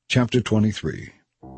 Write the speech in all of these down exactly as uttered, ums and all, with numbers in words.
Chapter twenty-three.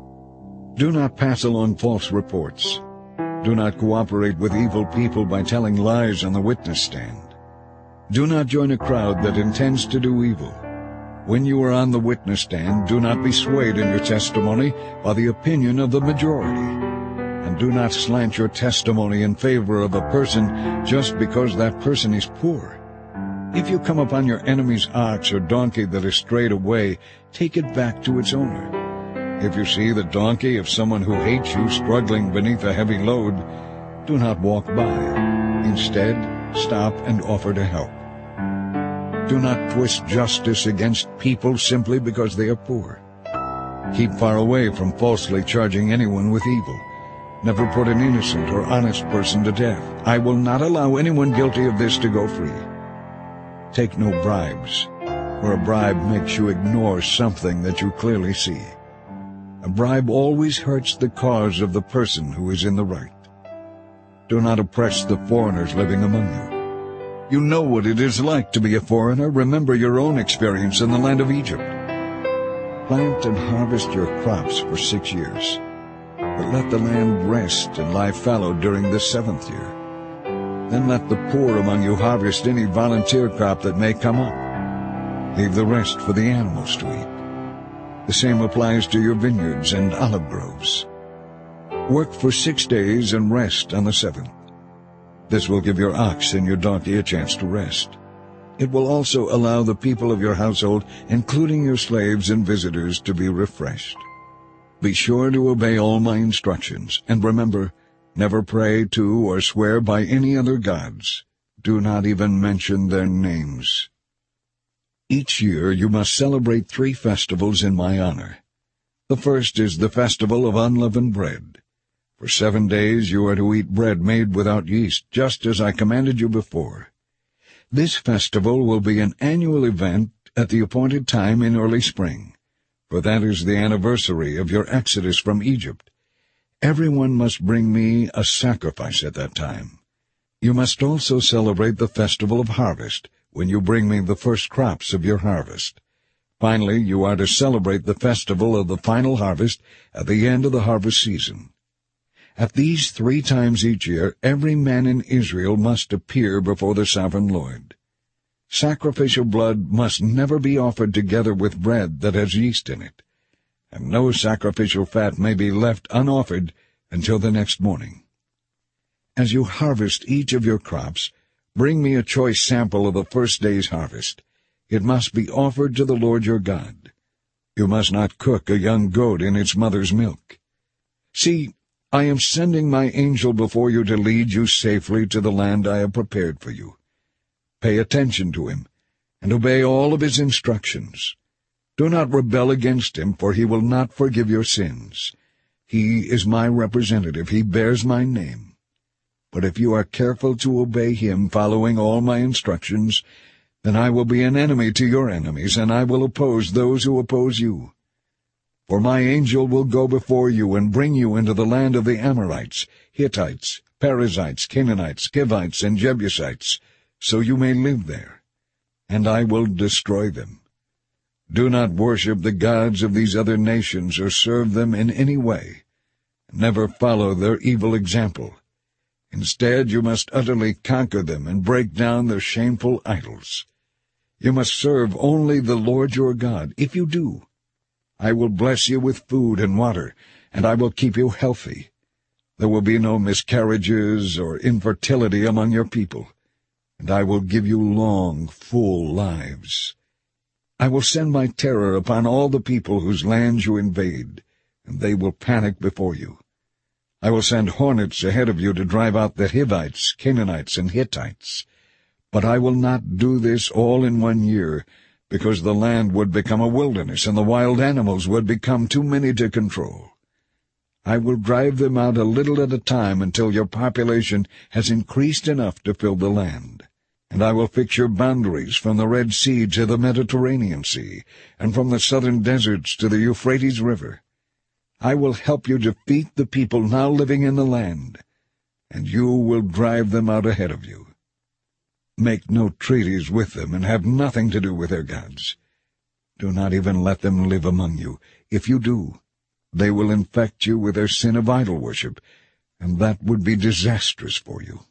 Do not pass along false reports. Do not cooperate with evil people by telling lies on the witness stand. Do not join a crowd that intends to do evil. When you are on the witness stand, do not be swayed in your testimony by the opinion of the majority. And do not slant your testimony in favor of a person just because that person is poor. If you come upon your enemy's ox or donkey that is strayed away, take it back to its owner. If you see the donkey of someone who hates you struggling beneath a heavy load, do not walk by. Instead, stop and offer to help. Do not twist justice against people simply because they are poor. Keep far away from falsely charging anyone with evil. Never put an innocent or honest person to death. I will not allow anyone guilty of this to go free. Take no bribes, for a bribe makes you ignore something that you clearly see. A bribe always hurts the cause of the person who is in the right. Do not oppress the foreigners living among you. You know what it is like to be a foreigner. Remember your own experience in the land of Egypt. Plant and harvest your crops for six years, but let the land rest and lie fallow during the seventh year. Then let the poor among you harvest any volunteer crop that may come up. Leave the rest for the animals to eat. The same applies to your vineyards and olive groves. Work for six days and rest on the seventh. This will give your ox and your donkey a chance to rest. It will also allow the people of your household, including your slaves and visitors, to be refreshed. Be sure to obey all my instructions, and remember, never pray to or swear by any other gods. Do not even mention their names. Each year you must celebrate three festivals in my honor. The first is the festival of unleavened bread. For seven days you are to eat bread made without yeast, just as I commanded you before. This festival will be an annual event at the appointed time in early spring, for that is the anniversary of your exodus from Egypt. Everyone must bring me a sacrifice at that time. You must also celebrate the festival of harvest, when you bring me the first crops of your harvest. Finally, you are to celebrate the festival of the final harvest at the end of the harvest season. At these three times each year, every man in Israel must appear before the sovereign Lord. Sacrificial blood must never be offered together with bread that has yeast in it, and no sacrificial fat may be left unoffered until the next morning. As you harvest each of your crops, bring me a choice sample of the first day's harvest. It must be offered to the Lord your God. You must not cook a young goat in its mother's milk. See, I am sending my angel before you to lead you safely to the land I have prepared for you. Pay attention to him, and obey all of his instructions. Do not rebel against him, for he will not forgive your sins. He is my representative. He bears my name. But if you are careful to obey him, following all my instructions, then I will be an enemy to your enemies, and I will oppose those who oppose you. For my angel will go before you and bring you into the land of the Amorites, Hittites, Perizzites, Canaanites, Hivites, and Jebusites, so you may live there, and I will destroy them. Do not worship the gods of these other nations or serve them in any way. Never follow their evil example. Instead, you must utterly conquer them and break down their shameful idols. You must serve only the Lord your God. If you do, I will bless you with food and water, and I will keep you healthy. There will be no miscarriages or infertility among your people, and I will give you long, full lives. I will send my terror upon all the people whose lands you invade, and they will panic before you. I will send hornets ahead of you to drive out the Hivites, Canaanites, and Hittites. But I will not do this all in one year, because the land would become a wilderness, and the wild animals would become too many to control. I will drive them out a little at a time until your population has increased enough to fill the land. And I will fix your boundaries from the Red Sea to the Mediterranean Sea, and from the southern deserts to the Euphrates River. I will help you defeat the people now living in the land, and you will drive them out ahead of you. Make no treaties with them, and have nothing to do with their gods. Do not even let them live among you. If you do, they will infect you with their sin of idol worship, and that would be disastrous for you.